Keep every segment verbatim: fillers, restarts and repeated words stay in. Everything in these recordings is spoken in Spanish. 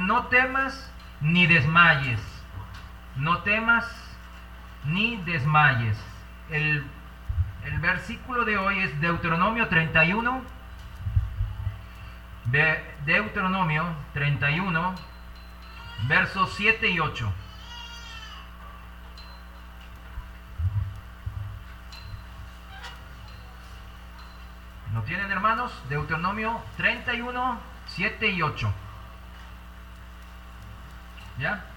no temas ni desmayes. No temas ni desmayes. El, el versículo de hoy es Deuteronomio treinta y uno. De Deuteronomio treinta y uno, versos siete y ocho. ¿Lo tienen, hermanos? Deuteronomio treinta y uno, siete y ocho. ¿Ya?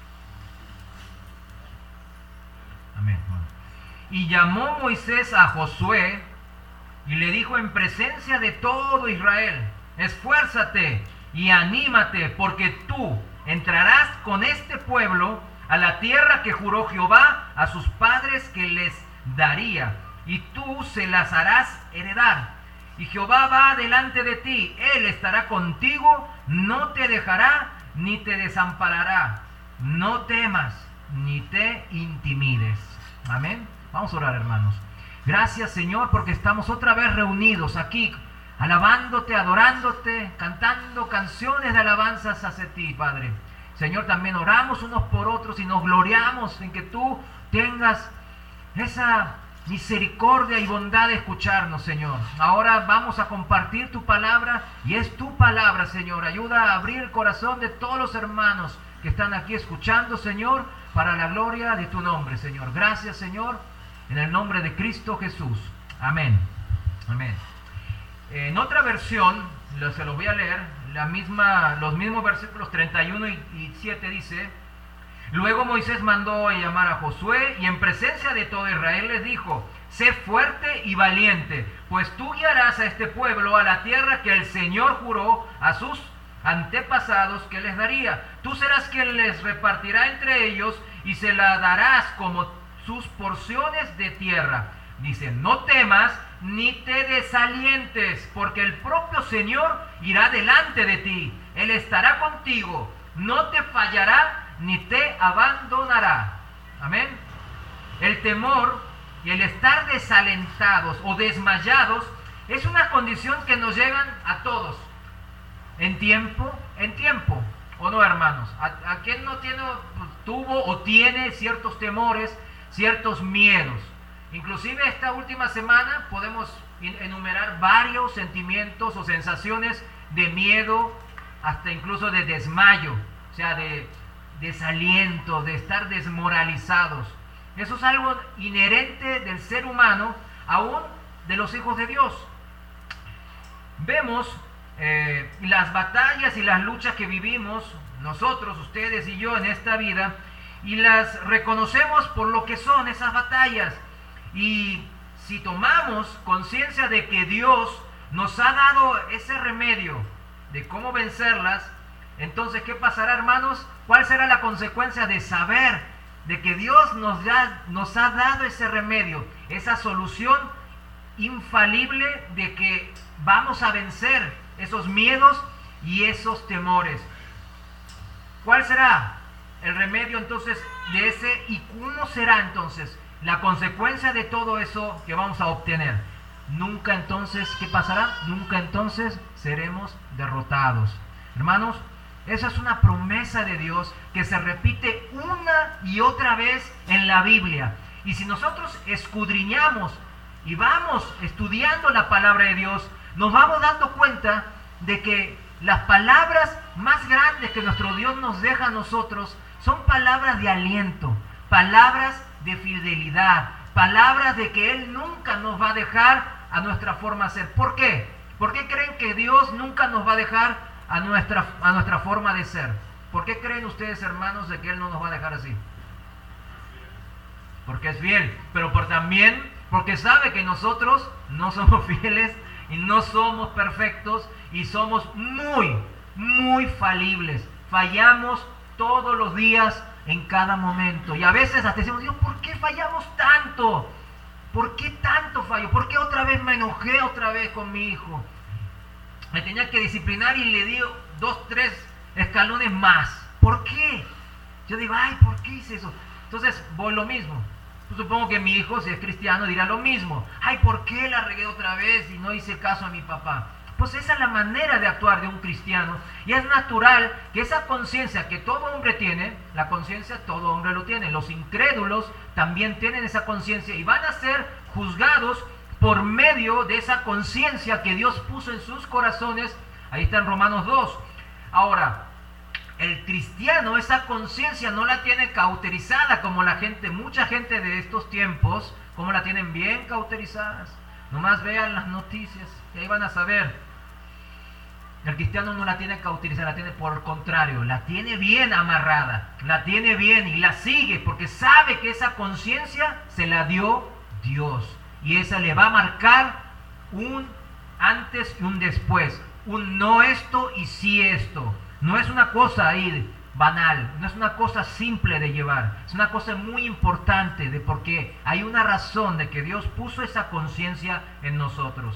Amén. Bueno. Y llamó Moisés a Josué y le dijo en presencia de todo Israel: esfuérzate y anímate, porque tú entrarás con este pueblo a la tierra que juró Jehová a sus padres que les daría, y tú se las harás heredar. Y Jehová va delante de ti, Él estará contigo, no te dejará ni te desamparará. No temas ni te intimides. Amén. Vamos a orar, hermanos. Gracias, Señor, porque estamos otra vez reunidos aquí, alabándote, adorándote, cantando canciones de alabanzas hacia ti, Padre. Señor, también oramos unos por otros y nos gloriamos en que tú tengas esa misericordia y bondad de escucharnos, Señor. Ahora vamos a compartir tu palabra, y es tu palabra, Señor. Ayuda a abrir el corazón de todos los hermanos que están aquí escuchando, Señor, para la gloria de tu nombre, Señor. Gracias, Señor, en el nombre de Cristo Jesús. Amén. Amén. En otra versión, se los voy a leer, la misma, los mismos versículos treinta y uno y siete dice: luego Moisés mandó a llamar a Josué y en presencia de todo Israel les dijo: sé fuerte y valiente, pues tú guiarás a este pueblo a la tierra que el Señor juró a sus antepasados que les daría. Tú serás quien les repartirá entre ellos y se la darás como sus porciones de tierra. Dice: no temas ni te desalientes, porque el propio Señor irá delante de ti. Él estará contigo, no te fallará ni te abandonará. Amén. El temor y el estar desalentados o desmayados es una condición que nos llegan a todos, en tiempo, en tiempo, ¿o no, hermanos? ¿A, a quién no tiene, tuvo o tiene ciertos temores, ciertos miedos? Inclusive esta última semana podemos enumerar varios sentimientos o sensaciones de miedo, hasta incluso de desmayo, o sea, de desaliento, de estar desmoralizados. Eso es algo inherente del ser humano, aún de los hijos de Dios. Vemos eh, las batallas y las luchas que vivimos nosotros, ustedes y yo en esta vida, y las reconocemos por lo que son esas batallas. Y si tomamos conciencia de que Dios nos ha dado ese remedio de cómo vencerlas, entonces, ¿qué pasará, hermanos? ¿Cuál será la consecuencia de saber de que Dios nos, da, nos ha dado ese remedio, esa solución infalible de que vamos a vencer esos miedos y esos temores? ¿Cuál será el remedio entonces de ese, y cómo será entonces la consecuencia de todo eso que vamos a obtener? Nunca entonces, ¿qué pasará? Nunca entonces seremos derrotados. Hermanos, esa es una promesa de Dios que se repite una y otra vez en la Biblia. Y si nosotros escudriñamos y vamos estudiando la palabra de Dios, nos vamos dando cuenta de que las palabras más grandes que nuestro Dios nos deja a nosotros son palabras de aliento, palabras de fidelidad, palabras de que Él nunca nos va a dejar a nuestra forma de ser. ¿Por qué? ¿Por qué creen que Dios nunca nos va a dejar a nuestra, a nuestra forma de ser? ¿Por qué creen ustedes, hermanos, de que Él no nos va a dejar así? Porque es fiel, pero por también porque sabe que nosotros no somos fieles y no somos perfectos y somos muy, muy falibles. Fallamos todos los días, en cada momento. Y a veces hasta decimos: Dios, ¿por qué fallamos tanto? ¿Por qué tanto fallo? ¿Por qué otra vez me enojé otra vez con mi hijo? Me tenía que disciplinar y le di dos, tres escalones más. ¿Por qué? Yo digo: ay, ¿por qué hice eso? Entonces, voy lo mismo. Supongo que mi hijo, si es cristiano, dirá lo mismo. Ay, ¿por qué la regué otra vez y no hice caso a mi papá? Pues esa es la manera de actuar de un cristiano. Y es natural que esa conciencia que todo hombre tiene, la conciencia todo hombre lo tiene. Los incrédulos también tienen esa conciencia y van a ser juzgados por medio de esa conciencia que Dios puso en sus corazones. Ahí está en Romanos dos. Ahora, el cristiano esa conciencia no la tiene cauterizada como la gente, mucha gente de estos tiempos, como la tienen bien cauterizadas. Nomás vean las noticias y ahí van a saber. El cristiano no la tiene cauterizada, la tiene por el contrario, la tiene bien amarrada, la tiene bien y la sigue porque sabe que esa conciencia se la dio Dios. Y esa le va a marcar un antes y un después, un no esto y sí esto. No es una cosa ahí banal, no es una cosa simple de llevar, es una cosa muy importante de por qué hay una razón de que Dios puso esa conciencia en nosotros.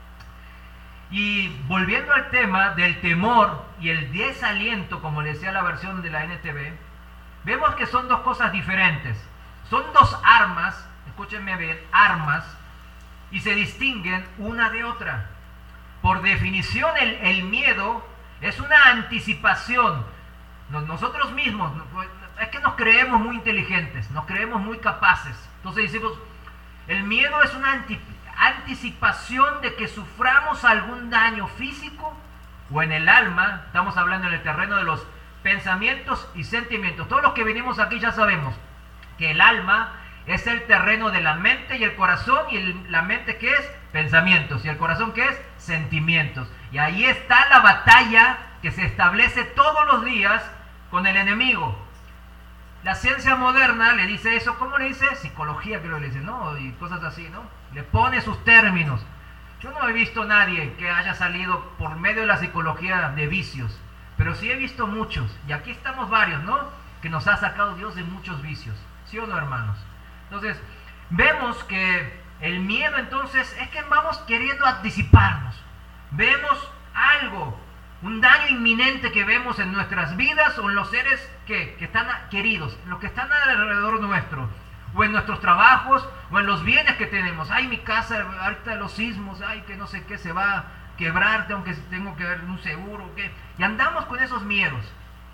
Y volviendo al tema del temor y el desaliento, como le decía la versión de la N T V, vemos que son dos cosas diferentes. Son dos armas, escúchenme bien, armas, y se distinguen una de otra. Por definición, el, el miedo es una anticipación. Nosotros mismos, es que nos creemos muy inteligentes, nos creemos muy capaces. Entonces decimos, el miedo es una anticipación de que suframos algún daño físico o en el alma. Estamos hablando en el terreno de los pensamientos y sentimientos. Todos los que venimos aquí ya sabemos que el alma es el terreno de la mente y el corazón, y el, la mente ¿qué es? Pensamientos, y el corazón ¿qué es? Sentimientos. Y ahí está la batalla que se establece todos los días con el enemigo. La ciencia moderna le dice eso, ¿cómo le dice? Psicología, creo que le dice, ¿no? Y cosas así, ¿no? Le pone sus términos. Yo no he visto a nadie que haya salido por medio de la psicología de vicios, pero sí he visto muchos, y aquí estamos varios, ¿no? Que nos ha sacado Dios de muchos vicios, ¿sí o no, hermanos? Entonces, vemos que el miedo entonces es que vamos queriendo anticiparnos. Vemos algo, un daño inminente que vemos en nuestras vidas o en los seres que, que están queridos, los que están alrededor nuestro, o en nuestros trabajos, o en los bienes que tenemos. Ay, mi casa, ahorita los sismos, ay, que no sé qué, se va a quebrar, tengo que, tengo que ver un seguro, ¿qué? Y andamos con esos miedos.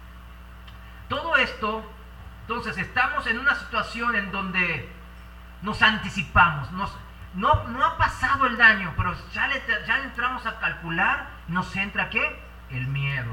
Todo esto, entonces, estamos en una situación en donde nos anticipamos, nos, no, no ha pasado el daño, pero ya le, ya le entramos a calcular, nos entra ¿qué? El miedo.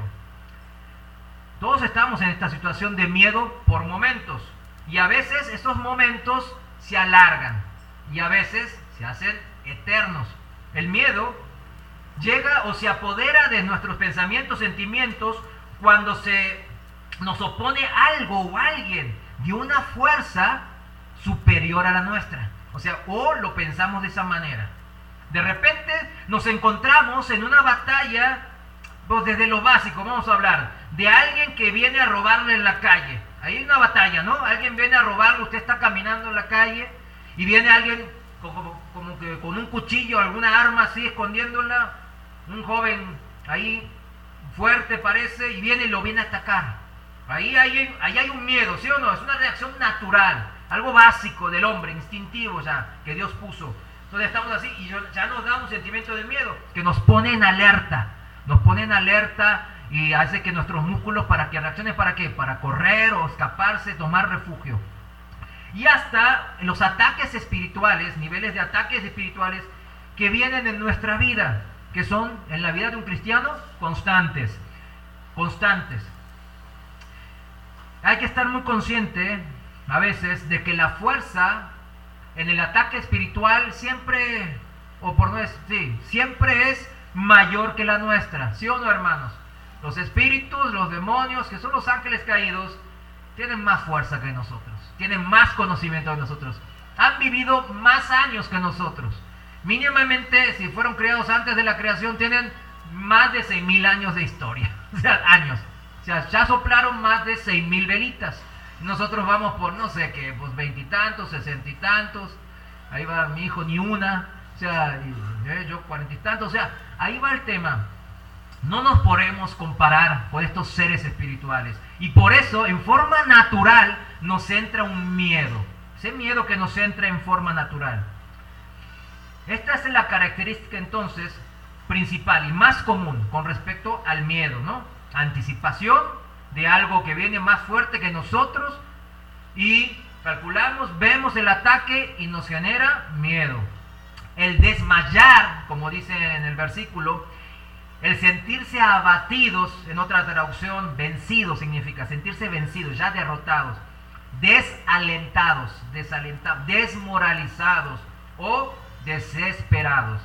Todos estamos en esta situación de miedo por momentos, y a veces esos momentos se alargan, y a veces se hacen eternos. El miedo llega o se apodera de nuestros pensamientos, sentimientos, cuando se nos opone algo o alguien de una fuerza superior a la nuestra. O sea, o lo pensamos de esa manera. De repente nos encontramos en una batalla, pues desde lo básico, vamos a hablar, de alguien que viene a robarle en la calle. Ahí hay una batalla, ¿no? Alguien viene a robarle, usted está caminando en la calle y viene alguien como, como que con un cuchillo, alguna arma así escondiéndola, un joven ahí fuerte parece, y viene y lo viene a atacar. Ahí hay, ahí hay un miedo, ¿sí o no? Es una reacción natural, algo básico del hombre, instintivo ya, que Dios puso. Entonces estamos así y ya nos da un sentimiento de miedo que nos pone en alerta, nos pone en alerta y hace que nuestros músculos, para que reaccionen, ¿para qué? Para correr o escaparse, tomar refugio. Y hasta los ataques espirituales, niveles de ataques espirituales que vienen en nuestra vida, que son en la vida de un cristiano constantes, constantes. Hay que estar muy consciente a veces de que la fuerza en el ataque espiritual siempre, o por no decir, sí, siempre es mayor que la nuestra, ¿sí o no, hermanos? Los espíritus, los demonios, que son los ángeles caídos, tienen más fuerza que nosotros, tienen más conocimiento que nosotros, han vivido más años que nosotros. Mínimamente, si fueron creados antes de la creación, tienen más de seis mil años de historia, o sea, años. O sea, ya soplaron más de seis mil velitas. Nosotros vamos por, no sé qué, pues veintitantos, sesenta y tantos. Ahí va mi hijo, ni una. O sea, y, eh, yo cuarenta y tantos. O sea, ahí va el tema. No nos podemos comparar con estos seres espirituales. Y por eso, en forma natural, nos entra un miedo. Ese miedo que nos entra en forma natural. Esta es la característica, entonces, principal y más común con respecto al miedo, ¿no? Anticipación de algo que viene más fuerte que nosotros y calculamos, vemos el ataque y nos genera miedo. El desmayar, como dice en el versículo, el sentirse abatidos, en otra traducción, vencidos significa, sentirse vencidos, ya derrotados, desalentados, desalentados, desmoralizados o desesperados.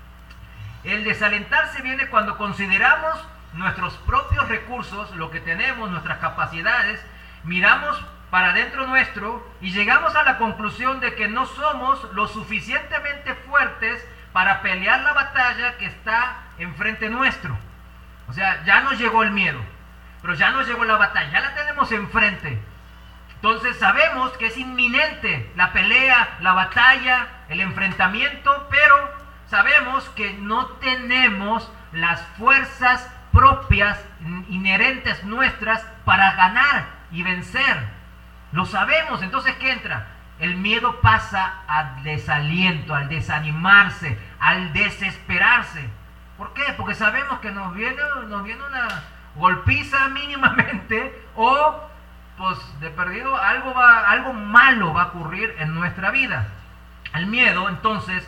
El desalentarse viene cuando consideramos nuestros propios recursos, lo que tenemos, nuestras capacidades, miramos para dentro nuestro y llegamos a la conclusión de que no somos lo suficientemente fuertes para pelear la batalla que está enfrente nuestro. O sea, ya nos llegó el miedo, pero ya nos llegó la batalla, ya la tenemos enfrente. Entonces sabemos que es inminente la pelea, la batalla, el enfrentamiento, pero sabemos que no tenemos las fuerzas propias, inherentes nuestras, para ganar y vencer. Lo sabemos. Entonces, ¿qué entra? El miedo pasa al desaliento, al desanimarse, al desesperarse. ¿Por qué? Porque sabemos que nos viene, nos viene una golpiza mínimamente o, pues, de perdido, algo, va, algo malo va a ocurrir en nuestra vida. El miedo, entonces,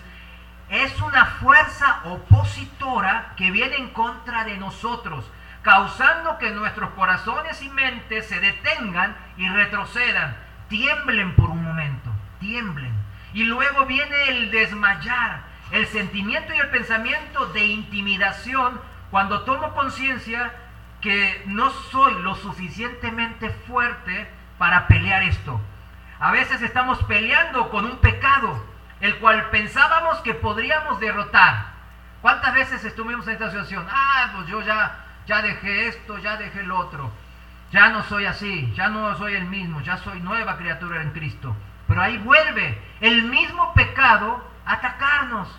es una fuerza opositora que viene en contra de nosotros, causando que nuestros corazones y mentes se detengan y retrocedan, tiemblen por un momento, tiemblen. Y luego viene el desmayar, el sentimiento y el pensamiento de intimidación cuando tomo conciencia que no soy lo suficientemente fuerte para pelear esto. A veces estamos peleando con un pecado, el cual pensábamos que podríamos derrotar. ¿Cuántas veces estuvimos en esta situación? Ah, pues yo ya... Ya dejé esto, ya dejé el otro. Ya no soy así, ya no soy el mismo, ya soy nueva criatura en Cristo. Pero ahí vuelve el mismo pecado a atacarnos.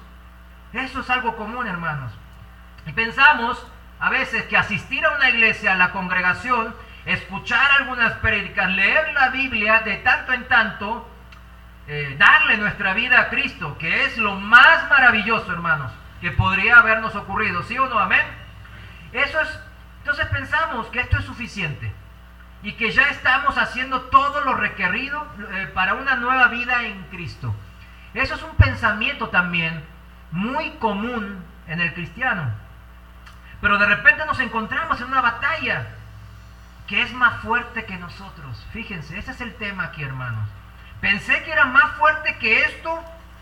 Eso es algo común, hermanos. Y pensamos a veces que asistir a una iglesia, a la congregación, escuchar algunas prédicas, leer la Biblia de tanto en tanto, eh, darle nuestra vida a Cristo, que es lo más maravilloso, hermanos, que podría habernos ocurrido. ¿Sí o no? Amén. Eso es, entonces pensamos que esto es suficiente y que ya estamos haciendo todo lo requerido eh, para una nueva vida en Cristo. Eso es un pensamiento también muy común en el cristiano. Pero de repente nos encontramos en una batalla que es más fuerte que nosotros. Fíjense, ese es el tema aquí, hermanos. Pensé que era más fuerte que esto,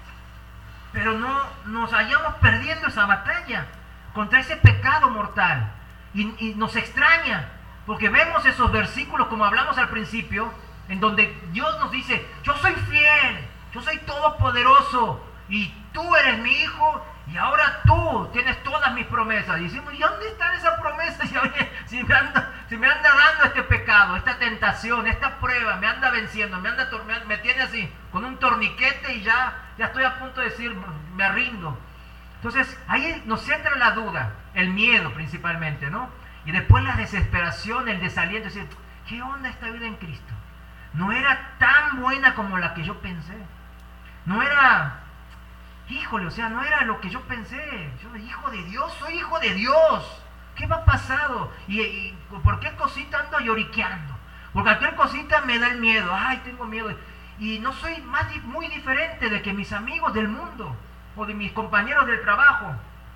pero no nos hallamos perdiendo esa batalla contra ese pecado mortal. Y, y nos extraña, porque vemos esos versículos, como hablamos al principio, en donde Dios nos dice, yo soy fiel, yo soy todopoderoso, y tú eres mi hijo, y ahora tú tienes todas mis promesas. Y decimos, ¿y dónde están esas promesas? Si, oye, si, me anda, si me anda dando este pecado, esta tentación, esta prueba, me anda venciendo, me, anda, me, me tiene así, con un torniquete, y ya, ya estoy a punto de decir, me rindo. Entonces, ahí nos entra la duda, el miedo principalmente, ¿no? Y después la desesperación, el desaliento, decir, ¿qué onda esta vida en Cristo? No era tan buena como la que yo pensé. No era, híjole, o sea, no era lo que yo pensé. Yo, hijo de Dios, soy hijo de Dios. ¿Qué me ha pasado? ¿Y, y por qué cosita ando lloriqueando? Porque cualquier cosita me da el miedo. Ay, tengo miedo. Y no soy más, muy diferente de que mis amigos del mundo o de mis compañeros del trabajo.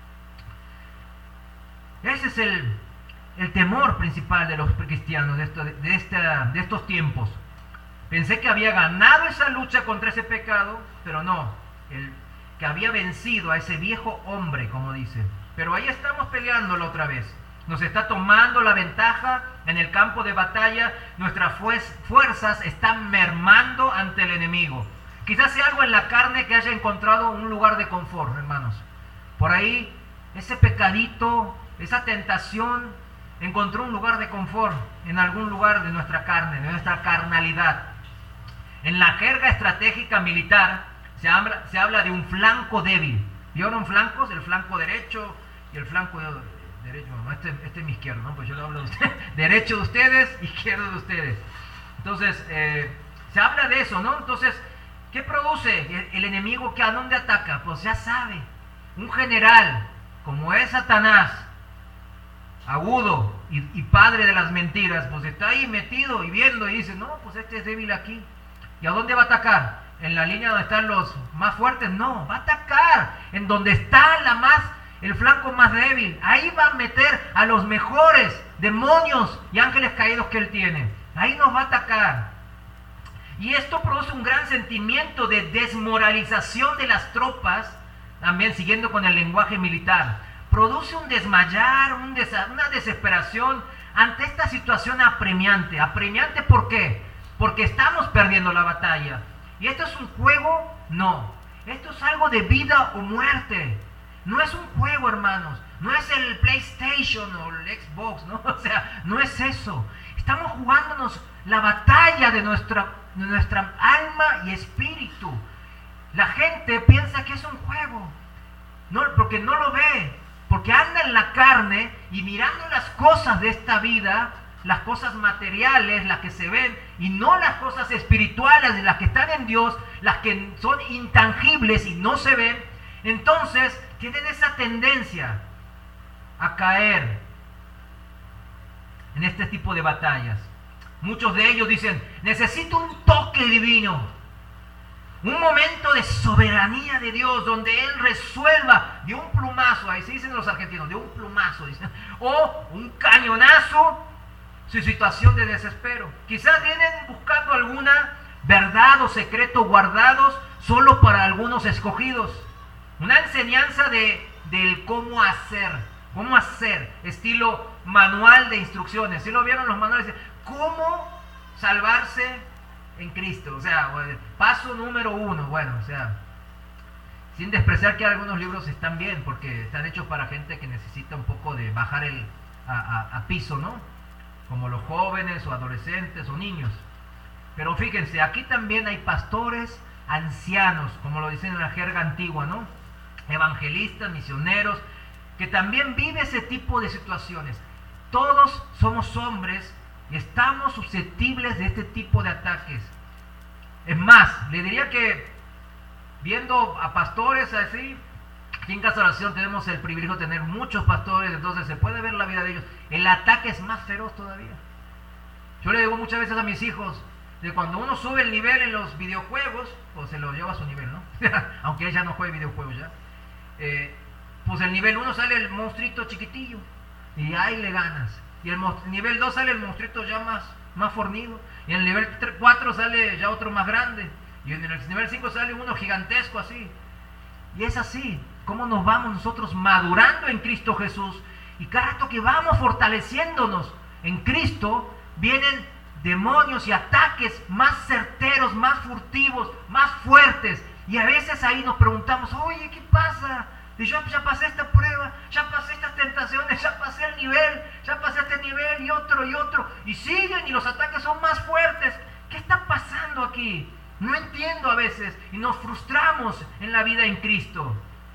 Ese es el, el temor principal de los cristianos de, esto, de, esta, de estos tiempos. Pensé que había ganado esa lucha contra ese pecado, pero no, el, que había vencido a ese viejo hombre, como dice. Pero ahí estamos peleándolo otra vez. Nos está tomando la ventaja en el campo de batalla. Nuestras fuerzas están mermando ante el enemigo. Quizás sea algo en la carne que haya encontrado un lugar de confort, hermanos. Por ahí, ese pecadito, esa tentación, encontró un lugar de confort en algún lugar de nuestra carne, de nuestra carnalidad. En la jerga estratégica militar se habla, se habla de un flanco débil. ¿Vieron flancos? El flanco derecho y el flanco derecho. No, este, este es mi izquierdo, ¿no? Pues yo le hablo de ustedes. Derecho de ustedes, izquierdo de ustedes. Entonces, eh, se habla de eso, ¿no? Entonces, ¿qué produce el, el enemigo? ¿Que a dónde ataca? Pues ya sabe. Un general como es Satanás, agudo y, y padre de las mentiras, pues está ahí metido y viendo y dice, no, pues este es débil aquí. ¿Y a dónde va a atacar? ¿En la línea donde están los más fuertes? No, va a atacar en donde está la más, el flanco más débil. Ahí va a meter a los mejores demonios y ángeles caídos que él tiene. Ahí nos va a atacar. Y esto produce un gran sentimiento de desmoralización de las tropas, también siguiendo con el lenguaje militar. Produce un desmayar, un des una desesperación ante esta situación apremiante. ¿Apremiante por qué? Porque estamos perdiendo la batalla. ¿Y esto es un juego? No. Esto es algo de vida o muerte. No es un juego, hermanos. No es el PlayStation o el Xbox, ¿no? O sea, no es eso. Estamos jugándonos la batalla de nuestra, de nuestra alma y espíritu. La gente piensa que es un juego, no, porque no lo ve, porque anda en la carne y mirando las cosas de esta vida, las cosas materiales, las que se ven, y no las cosas espirituales, las que están en Dios, las que son intangibles y no se ven. Entonces tienen esa tendencia a caer en este tipo de batallas. Muchos de ellos dicen, necesito un toque divino, un momento de soberanía de Dios, donde Él resuelva de un plumazo, ahí se dicen los argentinos, de un plumazo, dicen, o un cañonazo, su situación de desespero. Quizás vienen buscando alguna verdad o secreto guardados solo para algunos escogidos. Una enseñanza de, del cómo hacer, cómo hacer, estilo manual de instrucciones. ¿Sí lo vieron los manuales? ¿Cómo salvarse en Cristo? O sea, paso número uno. Bueno, o sea, sin despreciar que algunos libros están bien, porque están hechos para gente que necesita un poco de bajar el a, a, a piso, ¿no? Como los jóvenes o adolescentes o niños. Pero fíjense, aquí también hay pastores ancianos, como lo dicen en la jerga antigua, ¿no? Evangelistas, misioneros, que también viven ese tipo de situaciones. Todos somos hombres y estamos susceptibles de este tipo de ataques. Es más, le diría que viendo a pastores así, aquí en Casa de Oración tenemos el privilegio de tener muchos pastores, entonces se puede ver la vida de ellos. El ataque es más feroz todavía. Yo le digo muchas veces a mis hijos, de cuando uno sube el nivel en los videojuegos, pues se lo lleva a su nivel, ¿no? Aunque ella no juegue videojuegos ya. Eh, pues el nivel uno sale el monstruito chiquitillo, y ahí le ganas. Y el nivel dos sale el monstruito ya más, más fornido. Y en el nivel cuatro sale ya otro más grande. Y en el nivel cinco sale uno gigantesco así. Y es así, cómo nos vamos nosotros madurando en Cristo Jesús. Y cada rato que vamos fortaleciéndonos en Cristo, vienen demonios y ataques más certeros, más furtivos, más fuertes. Y a veces ahí nos preguntamos, oye, ¿qué pasa? Y yo ya pasé esta prueba, ya pasé estas tentaciones, ya pasé el nivel, ya pasé este nivel y otro y otro. Y siguen y los ataques son más fuertes. ¿Qué está pasando aquí? No entiendo a veces y nos frustramos en la vida en Cristo.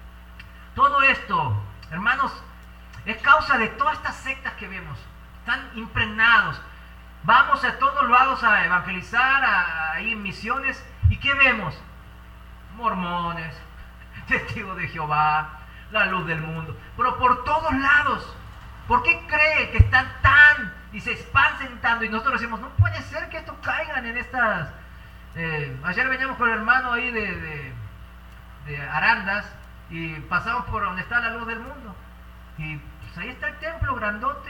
Todo esto, hermanos, es causa de todas estas sectas que vemos. Están impregnados. Vamos a todos lados a evangelizar, a, a ir en misiones. ¿Y qué vemos? Mormones, testigos de Jehová, la luz del mundo. Pero por todos lados. ¿Por qué cree que están tan y se expanden tanto? Y nosotros decimos, no puede ser que esto caigan en estas... Eh, ayer veníamos con el hermano ahí de, de, de Arandas y pasamos por donde está la luz del mundo. Y pues ahí está el templo grandote.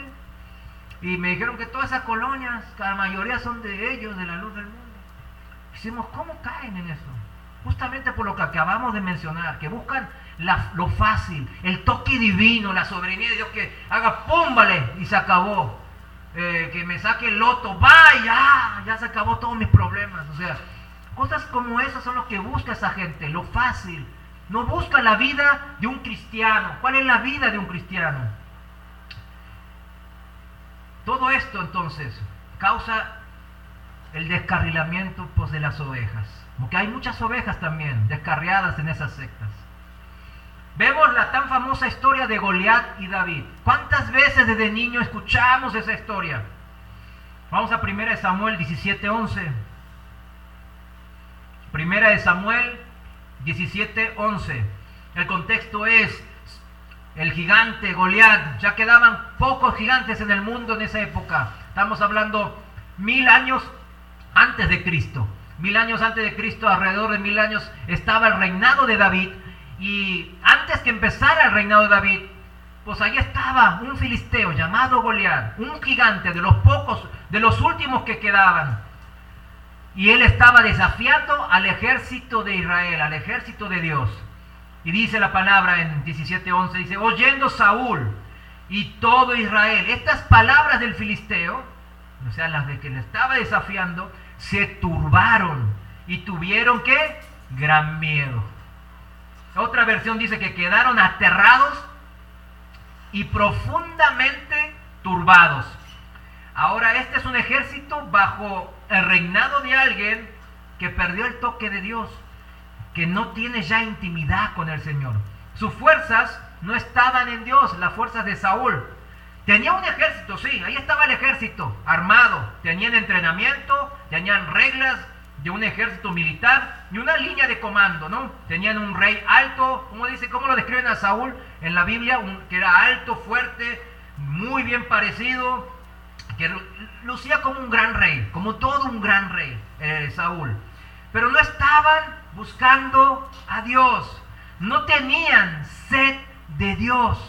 Y me dijeron que todas esas colonias, la mayoría son de ellos, de la luz del mundo. Y decimos, ¿cómo caen en eso? Justamente por lo que acabamos de mencionar, que buscan la, lo fácil, el toque divino, la soberanía de Dios, que haga pum, vale, y se acabó. Eh, que me saque el loto, vaya, ya se acabó todos mis problemas. O sea, cosas como esas son lo que busca esa gente, lo fácil. No busca la vida de un cristiano. ¿Cuál es la vida de un cristiano? Todo esto entonces causa el descarrilamiento pues, de las ovejas. Porque hay muchas ovejas también descarriadas en esas sectas. Vemos la tan famosa historia de Goliat y David. ¿Cuántas veces desde niño escuchamos esa historia? Vamos a primera de Samuel diecisiete once. Primera de Samuel diecisiete once. El contexto es, el gigante Goliat. Ya quedaban pocos gigantes en el mundo en esa época. Estamos hablando mil años antes de Cristo. Mil años antes de Cristo, alrededor de mil años, estaba el reinado de David. Y antes que empezara el reinado de David, pues ahí estaba un filisteo llamado Goliat, un gigante de los pocos, de los últimos que quedaban. Y él estaba desafiando al ejército de Israel, al ejército de Dios. Y dice la palabra en diecisiete once, dice, oyendo Saúl y todo Israel estas palabras del filisteo, o sea, las de que le estaba desafiando, se turbaron y tuvieron, ¿qué? Gran miedo. Otra versión dice que quedaron aterrados y profundamente turbados. Ahora, este es un ejército bajo el reinado de alguien que perdió el toque de Dios, que no tiene ya intimidad con el Señor. Sus fuerzas no estaban en Dios, las fuerzas de Saúl. Tenía un ejército, sí, ahí estaba el ejército, armado. Tenían entrenamiento, tenían reglas de un ejército militar y una línea de comando, ¿no? Tenían un rey alto, ¿cómo dice? ¿Cómo lo describen a Saúl en la Biblia? Un, que era alto, fuerte, muy bien parecido, que lucía como un gran rey, como todo un gran rey, eh, Saúl. Pero no estaban buscando a Dios, no tenían sed de Dios.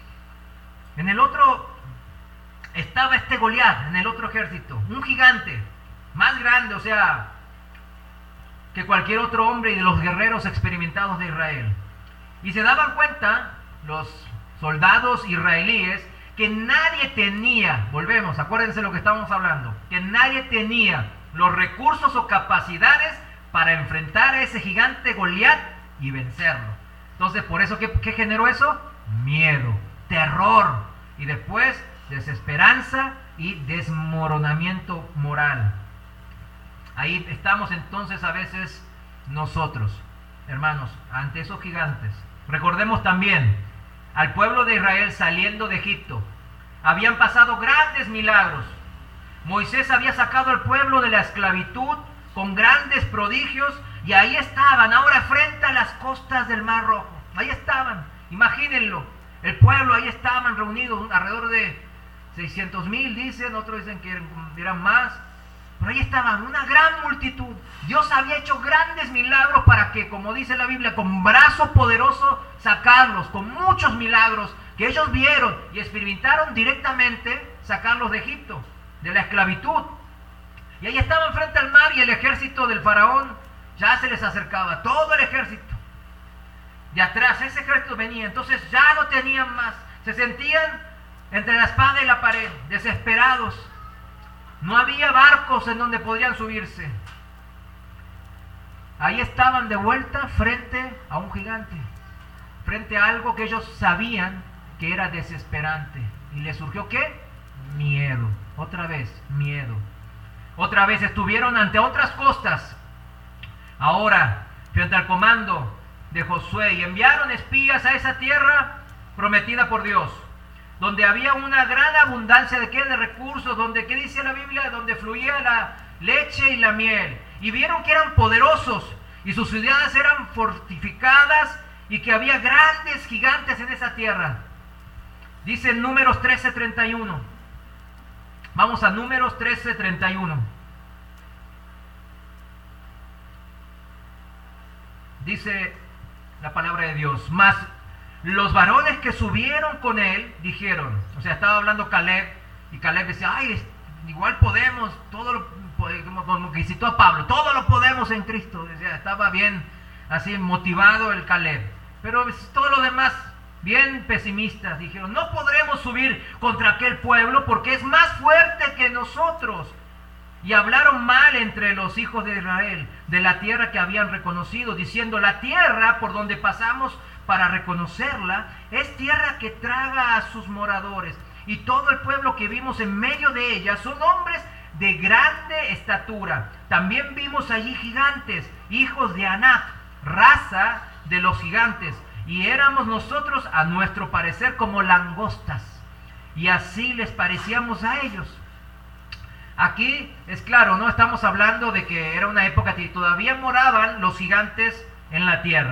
En el otro estaba este Goliat, en el otro ejército, un gigante, más grande, o sea, que cualquier otro hombre y de los guerreros experimentados de Israel. Y se daban cuenta los soldados israelíes que nadie tenía, volvemos, acuérdense lo que estábamos hablando, que nadie tenía los recursos o capacidades para enfrentar a ese gigante Goliat y vencerlo. Entonces, por eso, ¿qué, qué generó eso? Miedo, terror y después desesperanza y desmoronamiento moral. Ahí estamos entonces a veces nosotros, hermanos, ante esos gigantes. Recordemos también al pueblo de Israel saliendo de Egipto. Habían pasado grandes milagros. Moisés había sacado al pueblo de la esclavitud con grandes prodigios y ahí estaban, ahora frente a las costas del Mar Rojo. Ahí estaban, imagínenlo. El pueblo, ahí estaban reunidos, alrededor de seiscientos mil, dicen, otros dicen que eran más. Pero ahí estaban, una gran multitud. Dios había hecho grandes milagros para que, como dice la Biblia, con brazo poderoso sacarlos, con muchos milagros que ellos vieron y experimentaron directamente, sacarlos de Egipto, de la esclavitud. Y ahí estaban frente al mar y el ejército del faraón ya se les acercaba, todo el ejército. De atrás, ese ejército venía, entonces ya no tenían más. Se sentían entre la espada y la pared, desesperados. No había barcos en donde podrían subirse. Ahí estaban de vuelta frente a un gigante, frente a algo que ellos sabían que era desesperante. ¿Y les surgió qué? Miedo. Otra vez, miedo. Otra vez estuvieron ante otras costas. Ahora, frente al comando de Josué, y enviaron espías a esa tierra prometida por Dios, donde había una gran abundancia de qué, de recursos, donde, ¿qué dice la Biblia? Donde fluía la leche y la miel. Y vieron que eran poderosos y sus ciudades eran fortificadas y que había grandes gigantes en esa tierra. Dice en Números trece treinta y uno. Vamos a Números trece treinta y uno. Dice la palabra de Dios, mas los varones que subieron con él dijeron, o sea, estaba hablando Caleb, y Caleb decía, ay, igual podemos, todo lo, como, como que citó a Pablo, todo lo podemos en Cristo. Decía, estaba bien, así motivado el Caleb. Pero todo lo demás, bien pesimistas, dijeron, no podremos subir contra aquel pueblo porque es más fuerte que nosotros. Y hablaron mal entre los hijos de Israel de la tierra que habían reconocido, diciendo, la tierra por donde pasamos para reconocerla es tierra que traga a sus moradores, y todo el pueblo que vimos en medio de ella son hombres de grande estatura. También vimos allí gigantes, hijos de Anac, raza de los gigantes, y éramos nosotros a nuestro parecer como langostas, y así les parecíamos a ellos. Aquí es claro, no estamos hablando de que era una época que todavía moraban los gigantes en la tierra.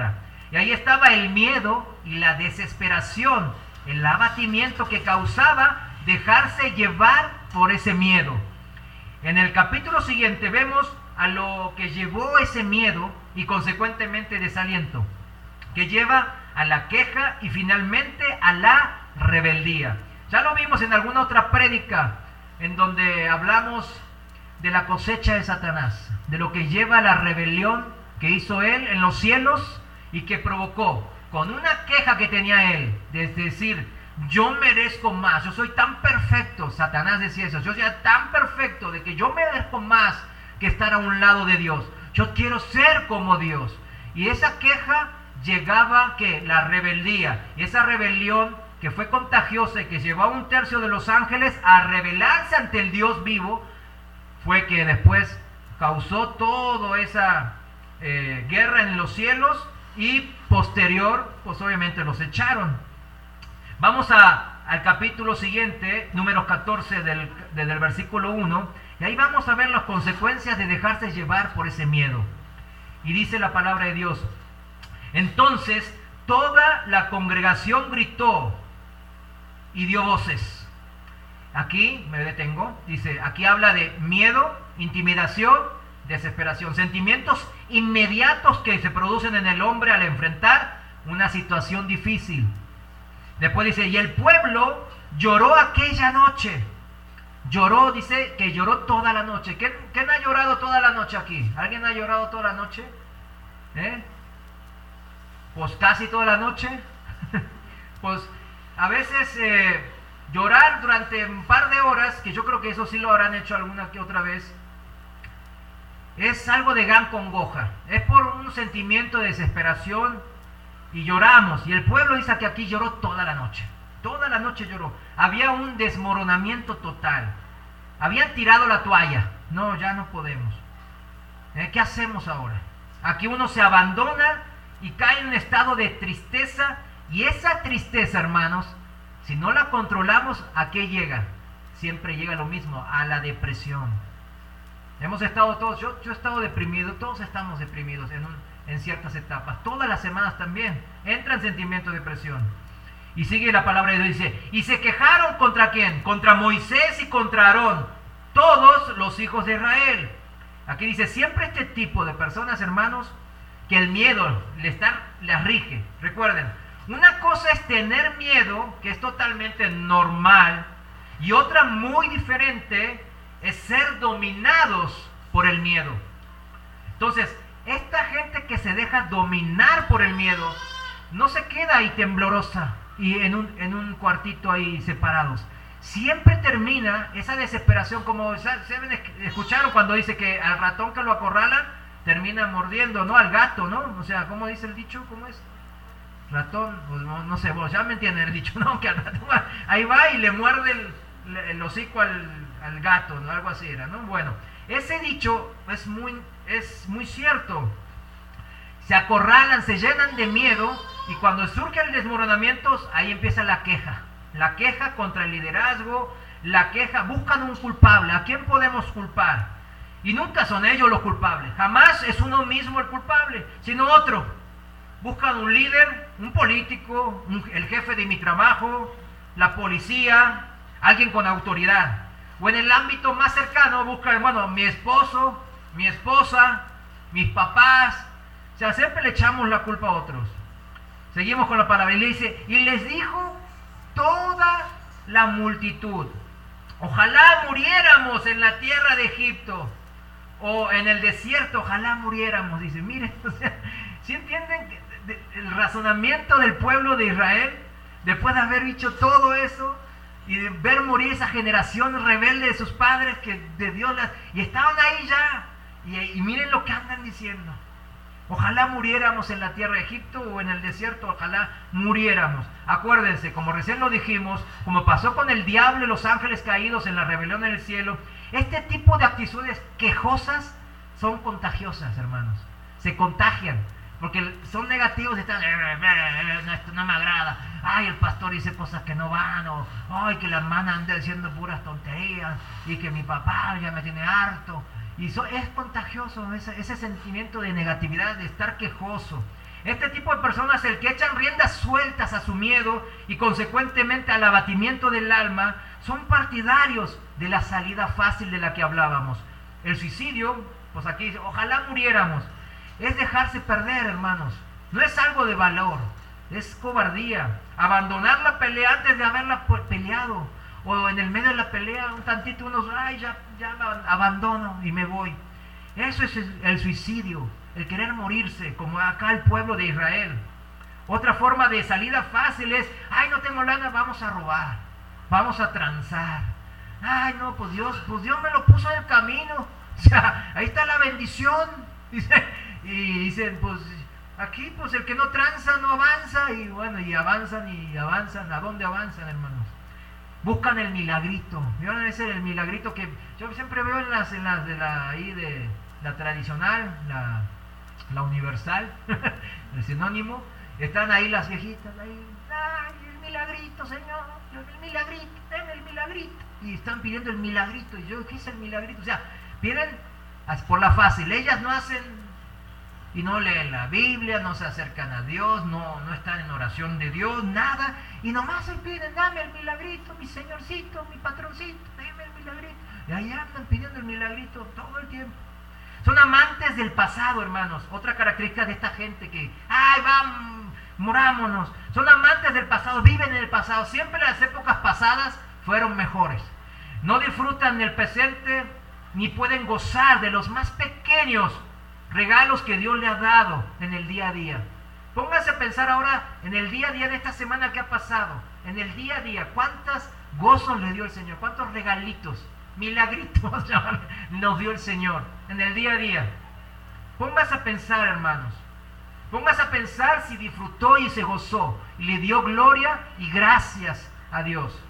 Y ahí estaba el miedo y la desesperación, el abatimiento que causaba dejarse llevar por ese miedo. En el capítulo siguiente vemos a lo que llevó ese miedo y consecuentemente desaliento, que lleva a la queja y finalmente a la rebeldía. Ya lo vimos en alguna otra prédica en donde hablamos de la cosecha de Satanás, de lo que lleva a la rebelión que hizo él en los cielos y que provocó con una queja que tenía él, de decir, yo merezco más, yo soy tan perfecto, Satanás decía eso, yo soy tan perfecto de que yo merezco más que estar a un lado de Dios, yo quiero ser como Dios. Y esa queja llegaba que la rebeldía, y esa rebelión que fue contagiosa y que llevó a un tercio de los ángeles a rebelarse ante el Dios vivo, fue que después causó toda esa eh, guerra en los cielos y posterior, pues obviamente los echaron. Vamos a, al capítulo siguiente, número catorce del, desde el versículo uno, y ahí vamos a ver las consecuencias de dejarse llevar por ese miedo. Y dice la palabra de Dios, entonces toda la congregación gritó y dio voces. Aquí me detengo, dice, aquí habla de miedo, intimidación, desesperación, sentimientos inmediatos que se producen en el hombre al enfrentar una situación difícil. Después dice, y el pueblo lloró aquella noche. Lloró, dice que lloró toda la noche. ¿Quién, quién ha llorado toda la noche aquí? ¿Alguien ha llorado toda la noche? ¿Eh? Pues casi toda la noche. Pues a veces eh, llorar durante un par de horas, que yo creo que eso sí lo habrán hecho alguna que otra vez, es algo de gran congoja. Es por un sentimiento de desesperación y lloramos. Y el pueblo dice que aquí lloró toda la noche. Toda la noche lloró. Había un desmoronamiento total. Habían tirado la toalla. No, ya no podemos. ¿Eh? ¿Qué hacemos ahora? Aquí uno se abandona y cae en un estado de tristeza. Y esa tristeza, hermanos, si no la controlamos, ¿a qué llega? Siempre llega lo mismo, a la depresión. Hemos estado todos, yo, yo he estado deprimido, todos estamos deprimidos en, un, en ciertas etapas. Todas las semanas también entran sentimientos de depresión. Y sigue la palabra de Dios, dice, y se quejaron contra quién, contra Moisés y contra Aarón, todos los hijos de Israel. Aquí dice, siempre este tipo de personas, hermanos, que el miedo les, está, les rige. Recuerden, una cosa es tener miedo, que es totalmente normal, y otra muy diferente es ser dominados por el miedo. Entonces, esta gente que se deja dominar por el miedo, no se queda ahí temblorosa y en un, en un cuartito ahí separados. Siempre termina esa desesperación, como se escucharon cuando dice que al ratón que lo acorrala, termina mordiendo, ¿no? Al gato, ¿no? O sea, ¿cómo dice el dicho? ¿Cómo es? Ratón, pues no, no sé, vos ya me entienden el dicho, ¿no? Que al ratón, ahí va y le muerde el, el hocico al, al gato, ¿no? Algo así era, ¿no? Bueno, ese dicho es muy, es muy cierto. Se acorralan, se llenan de miedo, y cuando surge el desmoronamiento, ahí empieza la queja. La queja contra el liderazgo, la queja, buscan un culpable. ¿A quién podemos culpar? Y nunca son ellos los culpables. Jamás es uno mismo el culpable, sino otro. Buscan un líder, un político, un, el jefe de mi trabajo, la policía, alguien con autoridad. O en el ámbito más cercano buscan, bueno, mi esposo, mi esposa, mis papás. O sea, siempre le echamos la culpa a otros. Seguimos con la palabra y le dice, y les dijo toda la multitud, ojalá muriéramos en la tierra de Egipto o en el desierto, ojalá muriéramos. Dice, miren, o sea, ¿sí entienden que, de, el razonamiento del pueblo de Israel después de haber dicho todo eso y de ver morir esa generación rebelde de sus padres que de Dios las, y estaban ahí ya y, y miren lo que andan diciendo? Ojalá muriéramos en la tierra de Egipto o en el desierto, ojalá muriéramos. Acuérdense, como recién lo dijimos, como pasó con el diablo y los ángeles caídos en la rebelión en el cielo, este tipo de actitudes quejosas son contagiosas, hermanos. Se contagian, porque son negativos, están, no, esto no me agrada, ay, el pastor dice cosas que no van, o ay, que la hermana anda diciendo puras tonterías, y que mi papá ya me tiene harto. Y eso es contagioso, ese, ese sentimiento de negatividad, de estar quejoso. Este tipo de personas, el que echan riendas sueltas a su miedo y consecuentemente al abatimiento del alma, son partidarios de la salida fácil de la que hablábamos. El suicidio, pues aquí dice, ojalá muriéramos. Es dejarse perder, hermanos. No es algo de valor, es cobardía. Abandonar la pelea antes de haberla peleado. O en el medio de la pelea, un tantito, unos, ay, ya, ya la abandono y me voy. Eso es el, el suicidio, el querer morirse, como acá el pueblo de Israel. Otra forma de salida fácil es, ay, no tengo lana, vamos a robar, vamos a transar. Ay, no, pues Dios, pues Dios me lo puso en el camino. O sea, ahí está la bendición. Dice, y dicen, pues aquí, pues el que no tranza no avanza. Y bueno, y avanzan y avanzan. ¿A dónde avanzan, hermanos? Buscan el milagrito. ¿Vieron ese el milagrito que yo siempre veo en las, en las de la ahí de la tradicional, la, la universal, el sinónimo? Están ahí las viejitas, ahí, ay, el milagrito, Señor, el milagrito, deme el milagrito. Y están pidiendo el milagrito. Y yo, ¿qué es el milagrito? O sea, piden por la fácil. Ellas no hacen y no leen la Biblia, no se acercan a Dios, no, no están en oración de Dios, nada. Y nomás se piden, dame el milagrito, mi señorcito, mi patroncito, dame el milagrito. Y ahí andan pidiendo el milagrito todo el tiempo. Son amantes del pasado, hermanos. Otra característica de esta gente que, ay, vamos, morámonos. Son amantes del pasado, viven en el pasado. Siempre las épocas pasadas fueron mejores. No disfrutan del presente ni pueden gozar de los más pequeños regalos que Dios le ha dado en el día a día. Pónganse a pensar ahora en el día a día de esta semana que ha pasado. En el día a día, ¿cuántos gozos le dio el Señor? ¿Cuántos regalitos, milagritos nos dio el Señor en el día a día? Pónganse a pensar, hermanos. Pónganse a pensar si disfrutó y se gozó y le dio gloria y gracias a Dios.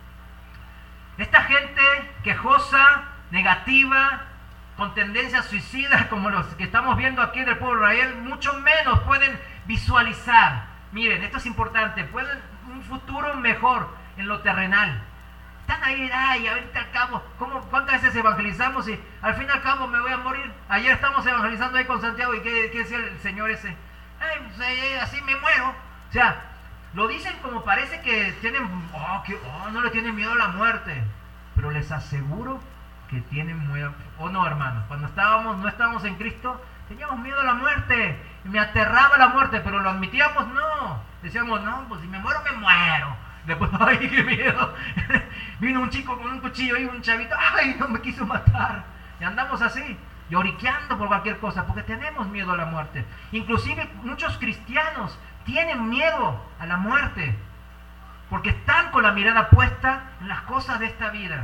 Esta gente quejosa, negativa, con tendencias suicidas como los que estamos viendo aquí del pueblo de Israel, mucho menos pueden visualizar. Miren, esto es importante, pueden un futuro mejor en lo terrenal. Están ahí, ay, ahorita al cabo, ¿cómo, ¿cuántas veces evangelizamos y al fin y al cabo me voy a morir? Ayer estamos evangelizando ahí con Santiago y ¿qué, qué decía el señor ese? Ay, pues, eh, así me muero. O sea, lo dicen como parece que tienen, oh, que, oh, no le tienen miedo a la muerte, pero les aseguro que tienen miedo. O no, hermanos, cuando estábamos, no estábamos en Cristo, teníamos miedo a la muerte, y me aterraba la muerte, pero lo admitíamos, no, decíamos, no, pues si me muero, me muero. Después, ay, qué miedo, vino un chico con un cuchillo y un chavito, ay, no me quiso matar, y andamos así, lloriqueando por cualquier cosa, porque tenemos miedo a la muerte. Inclusive muchos cristianos tienen miedo a la muerte, porque están con la mirada puesta en las cosas de esta vida.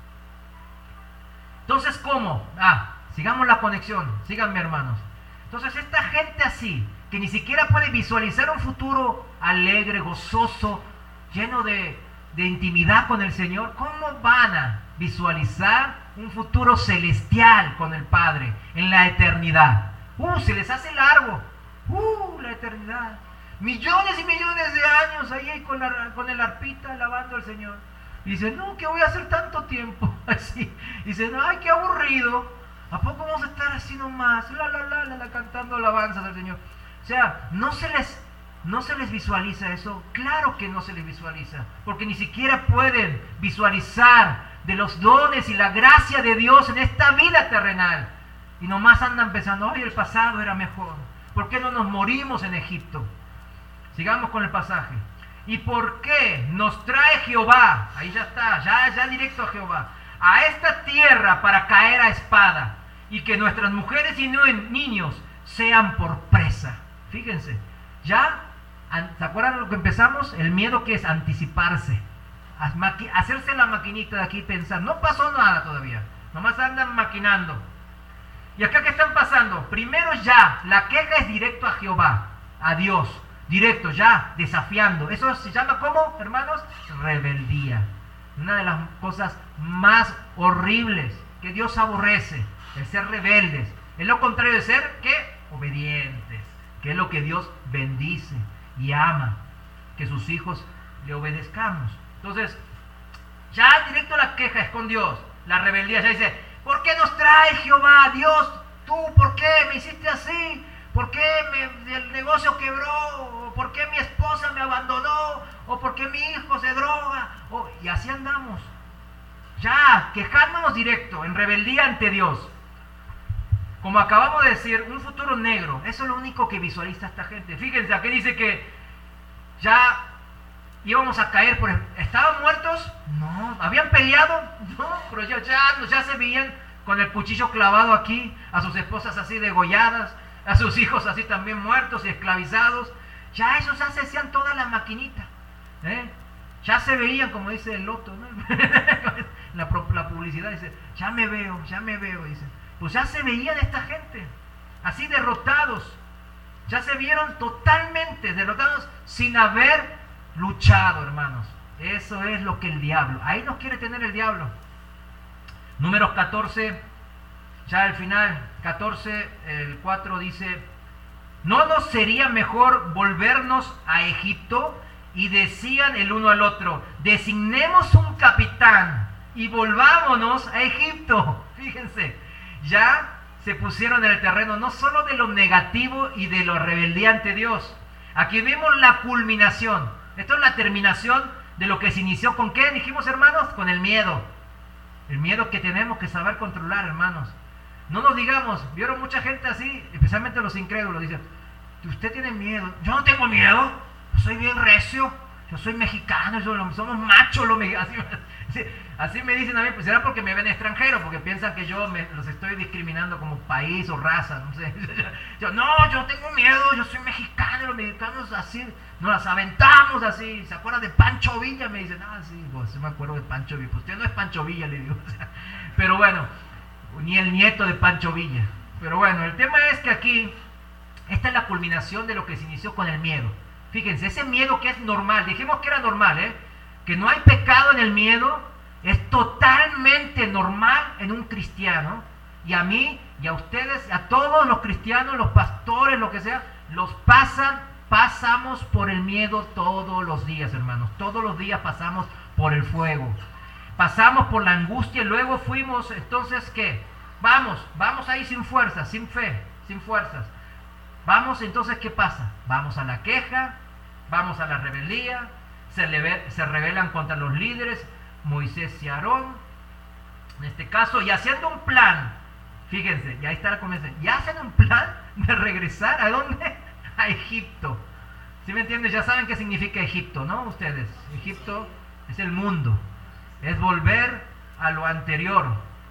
Entonces, ¿cómo? Ah, sigamos la conexión, síganme, hermanos. Entonces, esta gente así, que ni siquiera puede visualizar un futuro alegre, gozoso, lleno de, de intimidad con el Señor, ¿cómo van a visualizar un futuro celestial con el Padre en la eternidad? Uh, se les hace largo. Uh, la eternidad. Millones y millones de años ahí con, la, con el arpita alabando al Señor. Y dice, no, ¿qué voy a hacer tanto tiempo? Así. Dice, no, ay, qué aburrido. ¿A poco vamos a estar así nomás? La, la, la, la, la, cantando alabanzas al Señor. O sea, no se les, no se les visualiza eso. Claro que no se les visualiza. Porque ni siquiera pueden visualizar de los dones y la gracia de Dios en esta vida terrenal. Y nomás andan pensando, ay, el pasado era mejor. ¿Por qué no nos morimos en Egipto? Sigamos con el pasaje. ¿Y por qué nos trae Jehová? Ahí ya está, ya, ya directo a Jehová. A esta tierra para caer a espada. Y que nuestras mujeres y niños sean por presa. Fíjense, ya, ¿se acuerdan de lo que empezamos? El miedo que es anticiparse. Hacerse la maquinita de aquí pensar. No pasó nada todavía. Nomás andan maquinando. ¿Y acá qué están pasando? Primero ya, la queja es directo a Jehová, a Dios. Directo, ya, desafiando. Eso se llama, ¿cómo, hermanos? Rebeldía. Una de las cosas más horribles que Dios aborrece, el ser rebeldes. Es lo contrario de ser, ¿qué? Obedientes. Que es lo que Dios bendice y ama. Que sus hijos le obedezcamos. Entonces, ya directo la queja es con Dios. La rebeldía ya dice, ¿por qué nos trae Jehová? Dios, tú, ¿por qué me hiciste así? ¿por qué me, el negocio quebró? ¿O por qué mi esposa me abandonó? ¿O por qué mi hijo se droga? O, y así andamos. Ya, quejándonos directo, en rebeldía ante Dios. Como acabamos de decir, un futuro negro. Eso es lo único que visualiza esta gente. Fíjense, aquí dice que ya íbamos a caer por... ¿Estaban muertos? No. ¿Habían peleado? No, pero ya, ya, ya se veían con el cuchillo clavado aquí, a sus esposas así degolladas, a sus hijos así también muertos y esclavizados. Ya esos ya se hacían toda la maquinita, ¿eh? Ya se veían, como dice el loto, ¿no? la, la publicidad dice, ya me veo, ya me veo, dice. Pues ya se veían esta gente, así derrotados. Ya se vieron totalmente derrotados sin haber luchado, hermanos. Eso es lo que el diablo, ahí nos quiere tener el diablo. Números catorce, ya al final, catorce, el cuatro dice, ¿no nos sería mejor volvernos a Egipto? Y decían el uno al otro, designemos un capitán y volvámonos a Egipto. Fíjense, ya se pusieron en el terreno no solo de lo negativo y de lo rebeldía ante Dios. Aquí vemos la culminación. Esto es la terminación de lo que se inició con ¿qué dijimos, hermanos? Con el miedo. El miedo que tenemos que saber controlar, hermanos. No nos digamos, vieron mucha gente así, especialmente los incrédulos, dicen, usted tiene miedo. Yo no tengo miedo, yo soy bien recio, yo soy mexicano, yo, somos machos los mexicanos. Así, así me dicen a mí, pues será porque me ven extranjero, porque piensan que yo me, los estoy discriminando como país o raza, no sé. Yo, no, yo tengo miedo, yo soy mexicano, los mexicanos así, nos las aventamos así. ¿Se acuerda de Pancho Villa? Me dicen, ah, sí, pues yo me acuerdo de Pancho Villa. Pues usted no es Pancho Villa, le digo. Pero bueno, ni el nieto de Pancho Villa. Pero bueno, el tema es que aquí, esta es la culminación de lo que se inició con el miedo. Fíjense, ese miedo que es normal, dijimos que era normal, ¿eh? Que no hay pecado en el miedo, es totalmente normal en un cristiano. Y a mí, y a ustedes, a todos los cristianos, los pastores, lo que sea, los pasan, pasamos por el miedo todos los días, hermanos. Todos los días pasamos por el fuego. Pasamos por la angustia y luego fuimos, entonces, ¿qué? Vamos, vamos ahí sin fuerzas, sin fe, sin fuerzas. Vamos, entonces, ¿qué pasa? Vamos a la queja, vamos a la rebeldía, se, le, se rebelan contra los líderes, Moisés y Aarón, en este caso, y haciendo un plan, fíjense, y ahí está la conversación, y hacen un plan de regresar, ¿a dónde? A Egipto. ¿Sí me entienden? Ya saben qué significa Egipto, ¿no? Ustedes, Egipto es el mundo, es volver a lo anterior,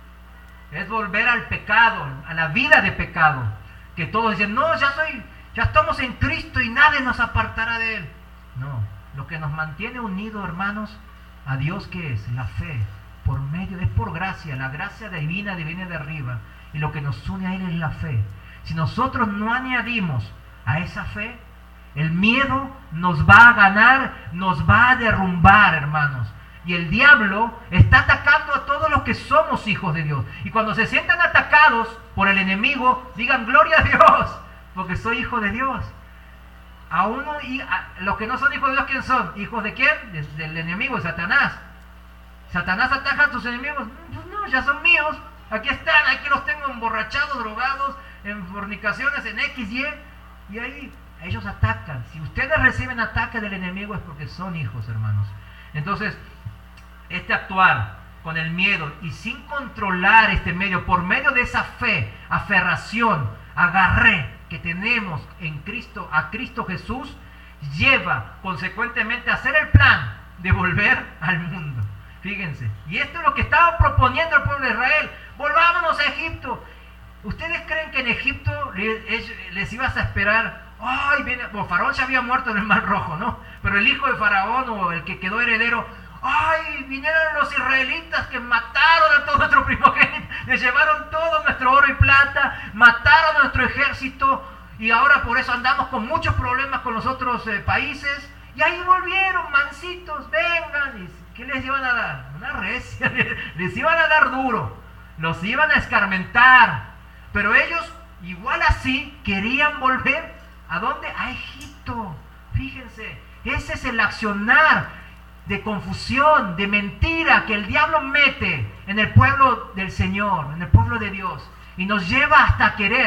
es volver al pecado, a la vida de pecado, que todos dicen, no, ya soy, ya estamos en Cristo y nadie nos apartará de Él. No, lo que nos mantiene unidos, hermanos, a Dios, ¿qué es? La fe, por medio, es por gracia, la gracia divina viene de arriba, y lo que nos une a Él es la fe. Si nosotros no añadimos a esa fe, el miedo nos va a ganar, nos va a derrumbar, hermanos. Y el diablo está atacando a todos los que somos hijos de Dios. Y cuando se sientan atacados por el enemigo, digan gloria a Dios, porque soy hijo de Dios. A uno y a los que no son hijos de Dios, ¿quién son? ¿Hijos de quién? De, del enemigo, de Satanás. ¿Satanás ataca a tus enemigos? Pues no, ya son míos. Aquí están, aquí los tengo emborrachados, drogados, en fornicaciones, en X, Y. Y ahí ellos atacan. Si ustedes reciben ataque del enemigo es porque son hijos, hermanos. Entonces, este actuar con el miedo y sin controlar este medio, por medio de esa fe, aferración, agarré que tenemos en Cristo, a Cristo Jesús, lleva consecuentemente a hacer el plan de volver al mundo. Fíjense, y esto es lo que estaba proponiendo el pueblo de Israel. Volvámonos a Egipto. ¿Ustedes creen que en Egipto les, les ibas a esperar? Ay, viene, bueno, Faraón ya había muerto en el Mar Rojo, ¿no? Pero el hijo de Faraón o el que quedó heredero, ay, vinieron los israelitas que mataron a todo nuestro primogénito, les llevaron todo nuestro oro y plata, mataron a nuestro ejército y ahora por eso andamos con muchos problemas con los otros eh, países. Y ahí volvieron, mansitos, vengan. ¿Y qué les iban a dar? Una recia, les iban a dar duro, los iban a escarmentar. Pero ellos, igual así, querían volver, ¿a dónde? A Egipto. Fíjense, ese es el accionar de confusión, de mentira que el diablo mete en el pueblo del Señor, en el pueblo de Dios, y nos lleva hasta querer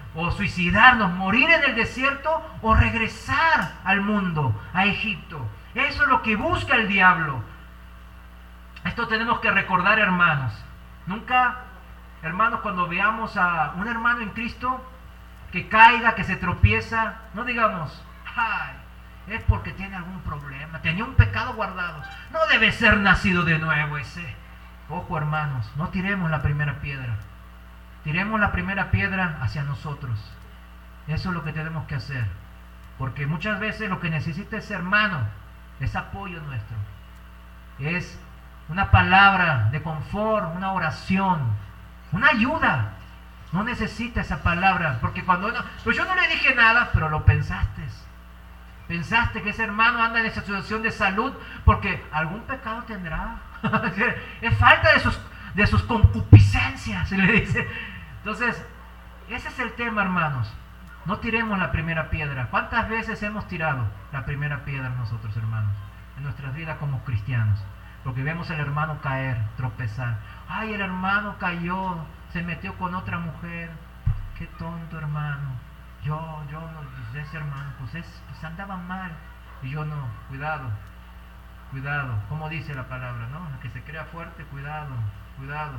o suicidarnos, morir en el desierto o regresar al mundo, a Egipto. Eso es lo que busca el diablo. Esto tenemos que recordar, hermanos. Nunca, hermanos, cuando veamos a un hermano en Cristo que caiga, que se tropieza, no digamos, ay, es porque tiene algún problema, tenía un pecado guardado, no debe ser nacido de nuevo ese. Ojo, hermanos, no tiremos la primera piedra. Tiremos la primera piedra hacia nosotros. Eso es lo que tenemos que hacer. Porque muchas veces lo que necesita ese hermano es apoyo nuestro. Es una palabra de confort, una oración, una ayuda. No necesita esa palabra. Porque cuando uno, pues yo no le dije nada, pero lo pensaste. Pensaste que ese hermano anda en esa situación de salud porque algún pecado tendrá. Es falta de sus, de sus concupiscencias, se le dice. Entonces, ese es el tema, hermanos. No tiremos la primera piedra. ¿Cuántas veces hemos tirado la primera piedra nosotros, hermanos? En nuestras vidas como cristianos. Porque vemos al hermano caer, tropezar. Ay, el hermano cayó, se metió con otra mujer. Qué tonto, hermano. Yo, yo no, ese hermano, pues, es, pues andaba mal. Y yo no, cuidado, cuidado. Como dice la palabra, ¿no? El que se crea fuerte, cuidado, cuidado.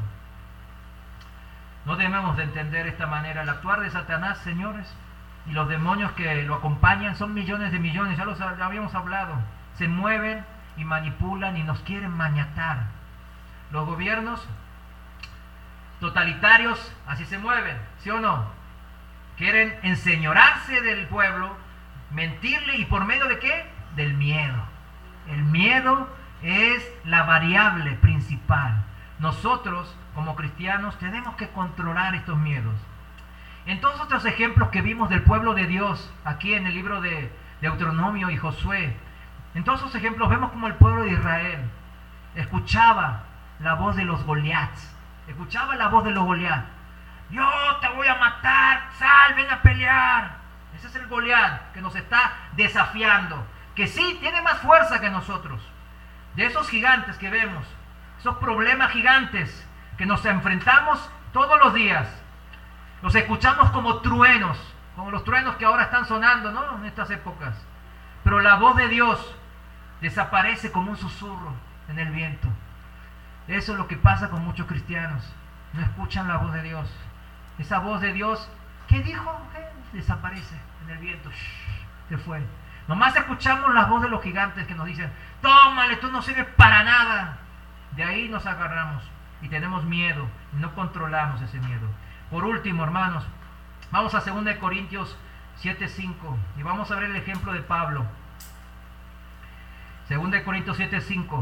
No debemos de entender esta manera. El actuar de Satanás, señores, y los demonios que lo acompañan son millones de millones, ya los ya habíamos hablado. Se mueven y manipulan y nos quieren maniatar. Los gobiernos totalitarios así se mueven, ¿sí o no? Quieren enseñorarse del pueblo, mentirle, ¿y por medio de qué? Del miedo. El miedo es la variable principal. Nosotros, como cristianos, tenemos que controlar estos miedos. En todos otros ejemplos que vimos del pueblo de Dios, aquí en el libro de Deuteronomio y Josué, en todos esos ejemplos vemos como el pueblo de Israel escuchaba la voz de los Goliats, escuchaba la voz de los Goliat. Yo te voy a matar, sal, ven a pelear. Ese es el Goliat que nos está desafiando, que sí tiene más fuerza que nosotros. De esos gigantes que vemos, esos problemas gigantes que nos enfrentamos todos los días, los escuchamos como truenos, como los truenos que ahora están sonando, ¿no? En estas épocas. Pero la voz de Dios desaparece como un susurro en el viento. Eso es lo que pasa con muchos cristianos. No escuchan la voz de Dios. Esa voz de Dios, ¿qué dijo? ¿Qué? Desaparece en el viento. Shh, se fue. Nomás escuchamos la voz de los gigantes que nos dicen, tómale, tú no sirves para nada. De ahí nos agarramos y tenemos miedo y no controlamos ese miedo. Por último, hermanos, vamos a segunda de Corintios siete cinco y vamos a ver el ejemplo de Pablo. segunda de Corintios siete cinco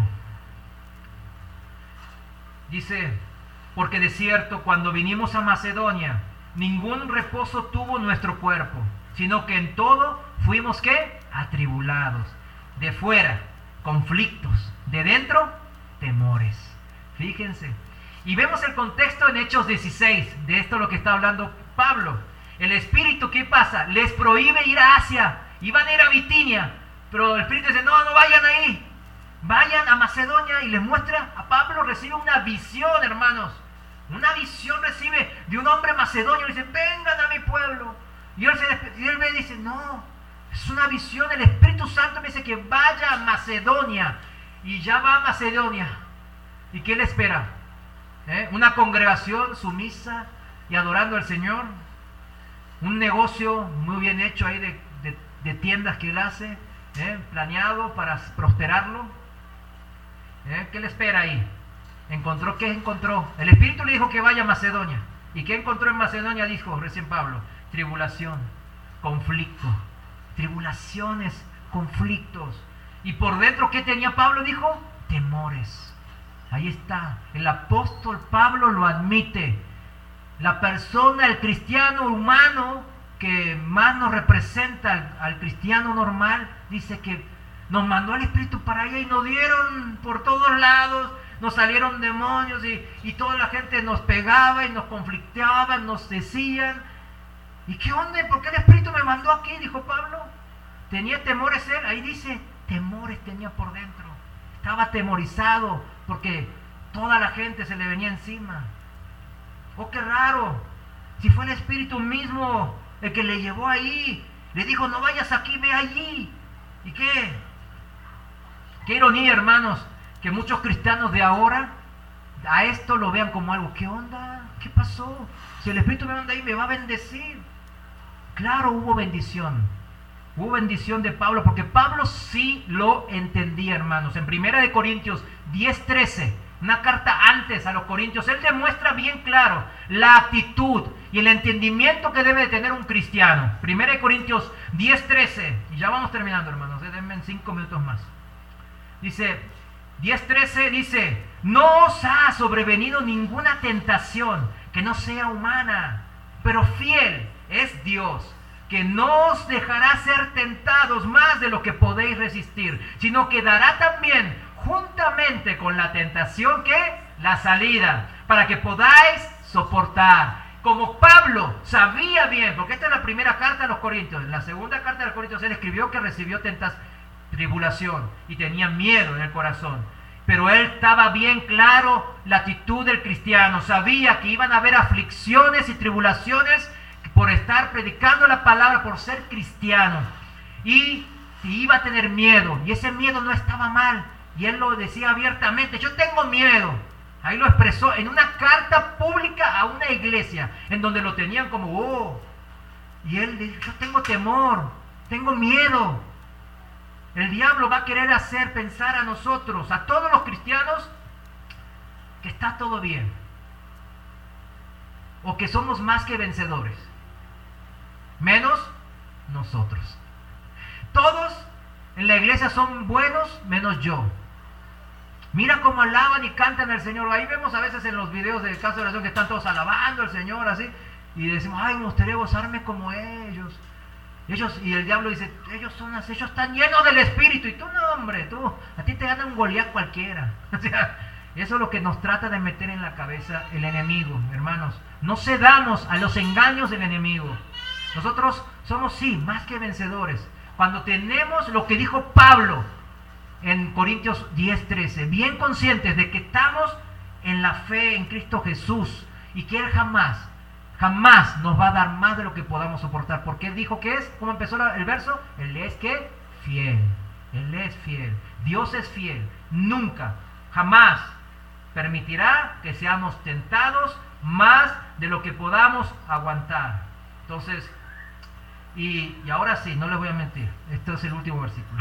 dice, porque de cierto, cuando vinimos a Macedonia, ningún reposo tuvo nuestro cuerpo, sino que en todo fuimos, ¿qué? Atribulados. De fuera, conflictos. De dentro, temores. Fíjense. Y vemos el contexto en Hechos dieciséis, de esto lo que está hablando Pablo. El Espíritu, ¿qué pasa? Les prohíbe ir a Asia, iban a ir a Bitinia, pero el Espíritu dice, no, no vayan ahí, vayan a Macedonia, y les muestra, a Pablo recibe una visión, hermanos, una visión recibe de un hombre macedonio, le dice, vengan a mi pueblo, y él, se, y él me dice, no, es una visión, el Espíritu Santo me dice que vaya a Macedonia, y ya va a Macedonia, ¿y qué le espera? ¿Eh? Una congregación sumisa y adorando al Señor, un negocio muy bien hecho ahí de, de, de tiendas que él hace, ¿eh? planeado para prosperarlo. ¿Eh? ¿Qué le espera ahí? ¿Encontró qué encontró? El Espíritu le dijo que vaya a Macedonia. ¿Y qué encontró en Macedonia? Dijo recién Pablo, tribulación, conflicto, tribulaciones, conflictos. Y por dentro, ¿qué tenía Pablo? Dijo, temores. Ahí está, el apóstol Pablo lo admite. La persona, el cristiano humano que más nos representa al, al cristiano normal, dice que nos mandó al Espíritu para allá y nos dieron por todos lados, nos salieron demonios y, y toda la gente nos pegaba y nos conflicteaba, nos decían, ¿y qué onda? ¿Por qué el Espíritu me mandó aquí? Dijo Pablo. ¿Tenía temores él? Ahí dice, temores tenía por dentro. Estaba atemorizado porque toda la gente se le venía encima. Oh, qué raro. Si fue el Espíritu mismo el que le llevó ahí. Le dijo, no vayas aquí, ve allí. ¿Y qué? Qué ironía, hermanos, que muchos cristianos de ahora a esto lo vean como algo. ¿Qué onda? ¿Qué pasó? Si el Espíritu me manda ahí, me va a bendecir. Claro, hubo bendición. Hubo bendición de Pablo, porque Pablo sí lo entendía, hermanos. En primera de Corintios diez trece, una carta antes a los Corintios, él demuestra bien claro la actitud y el entendimiento que debe de tener un cristiano. primera de Corintios diez trece, y ya vamos terminando, hermanos, denme en cinco minutos más. Dice, diez trece dice, no os ha sobrevenido ninguna tentación que no sea humana, pero fiel es Dios, que no os dejará ser tentados más de lo que podéis resistir, sino que dará también juntamente con la tentación que la salida, para que podáis soportar. Como Pablo sabía bien, porque esta es la primera carta a los Corintios, en la segunda carta a los Corintios él escribió que recibió tentación, tribulación, y tenía miedo en el corazón, pero él estaba bien claro la actitud del cristiano, sabía que iban a haber aflicciones y tribulaciones por estar predicando la palabra, por ser cristiano, y, y iba a tener miedo, y ese miedo no estaba mal, y él lo decía abiertamente, yo tengo miedo. Ahí lo expresó en una carta pública a una iglesia, en donde lo tenían como, oh, y él dice, yo tengo temor, tengo miedo. El diablo va a querer hacer pensar a nosotros, a todos los cristianos, que está todo bien, o que somos más que vencedores, menos nosotros. Todos en la iglesia son buenos, menos yo. Mira cómo alaban y cantan al Señor. Ahí vemos a veces en los videos de Casa de Oración que están todos alabando al Señor así, y decimos, ay, me gustaría gozarme como ellos. Ellos, y el diablo dice, ellos son así, ellos están llenos del Espíritu, y tú no, hombre, tú, a ti te gana un Goliat cualquiera. O sea, eso es lo que nos trata de meter en la cabeza el enemigo, hermanos. No cedamos a los engaños del enemigo. Nosotros somos, sí, más que vencedores. Cuando tenemos lo que dijo Pablo en Corintios diez trece, bien conscientes de que estamos en la fe en Cristo Jesús, y que Él jamás, jamás nos va a dar más de lo que podamos soportar, porque Él dijo que es, ¿cómo empezó el verso? Él es que fiel, Él es fiel, Dios es fiel, nunca, jamás permitirá que seamos tentados más de lo que podamos aguantar. Entonces, y, y ahora sí, no les voy a mentir, este es el último versículo.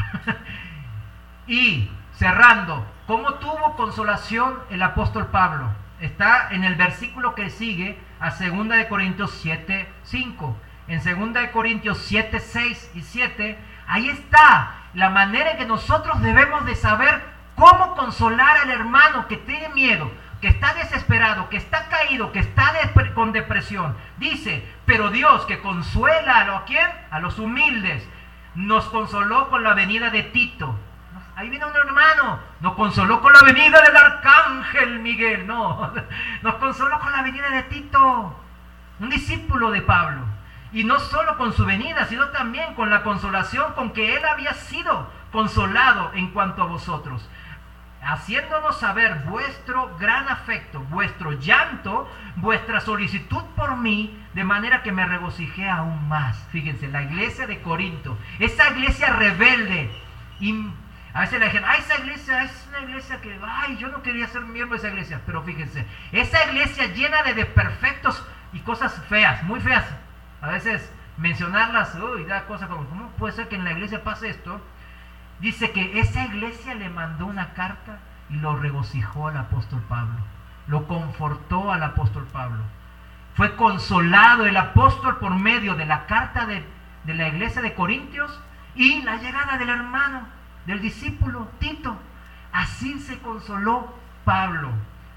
Y cerrando, ¿cómo tuvo consolación el apóstol Pablo? Está en el versículo que sigue a segunda de Corintios siete cinco. En segunda de Corintios siete seis y siete, ahí está la manera en que nosotros debemos de saber cómo consolar al hermano que tiene miedo, que está desesperado, que está caído, que está de, con depresión. Dice, pero Dios que consuela a, lo, ¿a quién? A los humildes, nos consoló con la venida de Tito. Ahí viene un hermano, nos consoló con la venida del arcángel Miguel, no, nos consoló con la venida de Tito, un discípulo de Pablo, y no solo con su venida, sino también con la consolación con que él había sido consolado en cuanto a vosotros, haciéndonos saber vuestro gran afecto, vuestro llanto, vuestra solicitud por mí, de manera que me regocijé aún más. Fíjense, la iglesia de Corinto, esa iglesia rebelde, y a veces le dicen, ay, esa iglesia es una iglesia que, ay, yo no quería ser miembro de esa iglesia. Pero fíjense, esa iglesia llena de desperfectos y cosas feas, muy feas. A veces mencionarlas, uy, da cosas como, ¿cómo puede ser que en la iglesia pase esto? Dice que esa iglesia le mandó una carta y lo regocijó al apóstol Pablo. Lo confortó al apóstol Pablo. Fue consolado el apóstol por medio de la carta de, de la iglesia de Corintios y la llegada del hermano, del discípulo Tito. Así se consoló Pablo,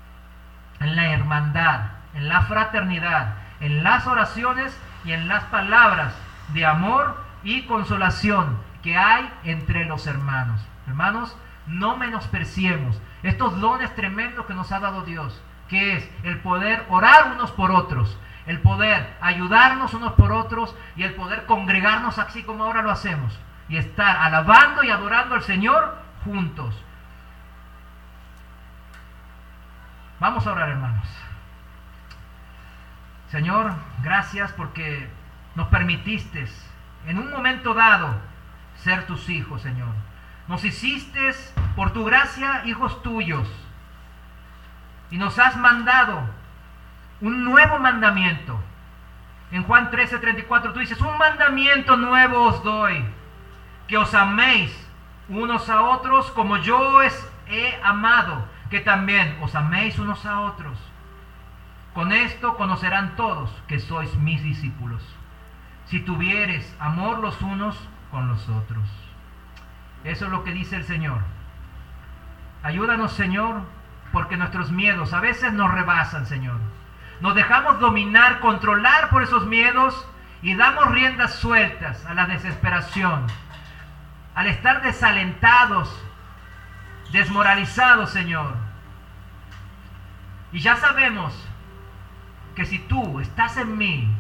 en la hermandad, en la fraternidad, en las oraciones y en las palabras de amor y consolación que hay entre los hermanos. Hermanos, no menospreciemos estos dones tremendos que nos ha dado Dios, que es el poder orar unos por otros, el poder ayudarnos unos por otros, y el poder congregarnos así como ahora lo hacemos, y estar alabando y adorando al Señor juntos. Vamos a orar, hermanos. Señor, gracias porque nos permitiste en un momento dado ser tus hijos, Señor. Nos hiciste por tu gracia hijos tuyos y nos has mandado un nuevo mandamiento. En Juan trece, treinta y cuatro tú dices, un mandamiento nuevo os doy, que os améis unos a otros como yo os he amado, que también os améis unos a otros. Con esto conocerán todos que sois mis discípulos, si tuvieres amor los unos con los otros. Eso es lo que dice el Señor. Ayúdanos, Señor, porque nuestros miedos a veces nos rebasan, Señor. Nos dejamos dominar, controlar por esos miedos y damos riendas sueltas a la desesperación. Al estar desalentados, desmoralizados, Señor. Y ya sabemos que si tú estás en mí,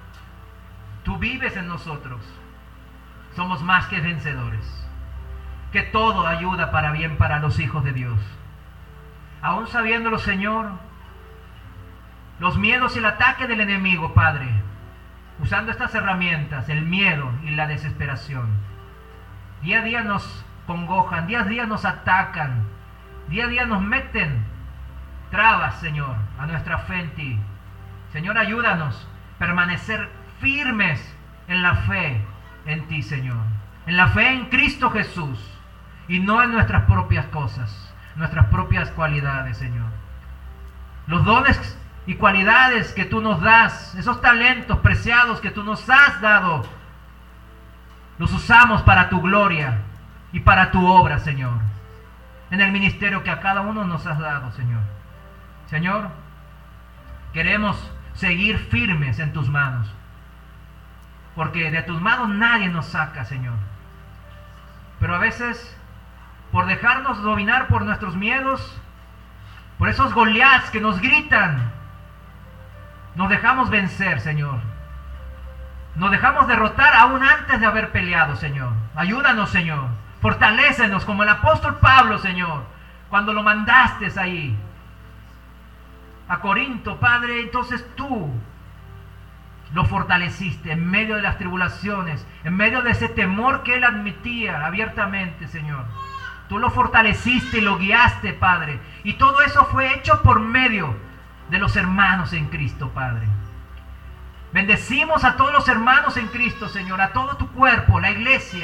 tú vives en nosotros, somos más que vencedores. Que todo ayuda para bien para los hijos de Dios. Aún sabiéndolo, Señor, los miedos y el ataque del enemigo, Padre, usando estas herramientas, el miedo y la desesperación, día a día nos congojan, día a día nos atacan, día a día nos meten trabas, Señor, a nuestra fe en ti. Señor, ayúdanos a permanecer firmes en la fe en ti, Señor. En la fe en Cristo Jesús y no en nuestras propias cosas, nuestras propias cualidades, Señor. Los dones y cualidades que tú nos das, esos talentos preciados que tú nos has dado, los usamos para tu gloria y para tu obra, Señor. En el ministerio que a cada uno nos has dado, Señor. Señor, queremos seguir firmes en tus manos, porque de tus manos nadie nos saca, Señor. Pero a veces, por dejarnos dominar por nuestros miedos, por esos Goliaths que nos gritan, nos dejamos vencer, Señor. Nos dejamos derrotar aún antes de haber peleado, Señor. Ayúdanos, Señor. Fortalécenos como el apóstol Pablo, Señor, cuando lo mandaste ahí a Corinto, Padre. Entonces tú lo fortaleciste en medio de las tribulaciones, en medio de ese temor que él admitía abiertamente, Señor. Tú lo fortaleciste y lo guiaste, Padre. Y todo eso fue hecho por medio de los hermanos en Cristo, Padre. Bendecimos a todos los hermanos en Cristo, Señor, a todo tu cuerpo, la iglesia,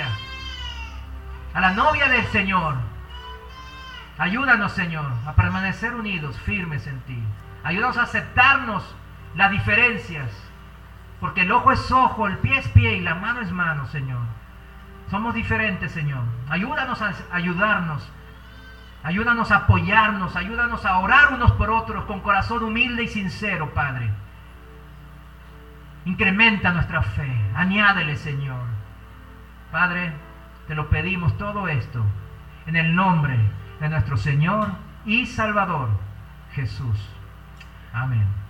a la novia del Señor. Ayúdanos, Señor, a permanecer unidos, firmes en ti. Ayúdanos a aceptarnos las diferencias, porque el ojo es ojo, el pie es pie y la mano es mano, Señor. Somos diferentes, Señor. Ayúdanos a ayudarnos. Ayúdanos a apoyarnos. Ayúdanos a orar unos por otros con corazón humilde y sincero, Padre. Incrementa nuestra fe. Añádele, Señor. Padre, te lo pedimos todo esto en el nombre de nuestro Señor y Salvador, Jesús. Amén.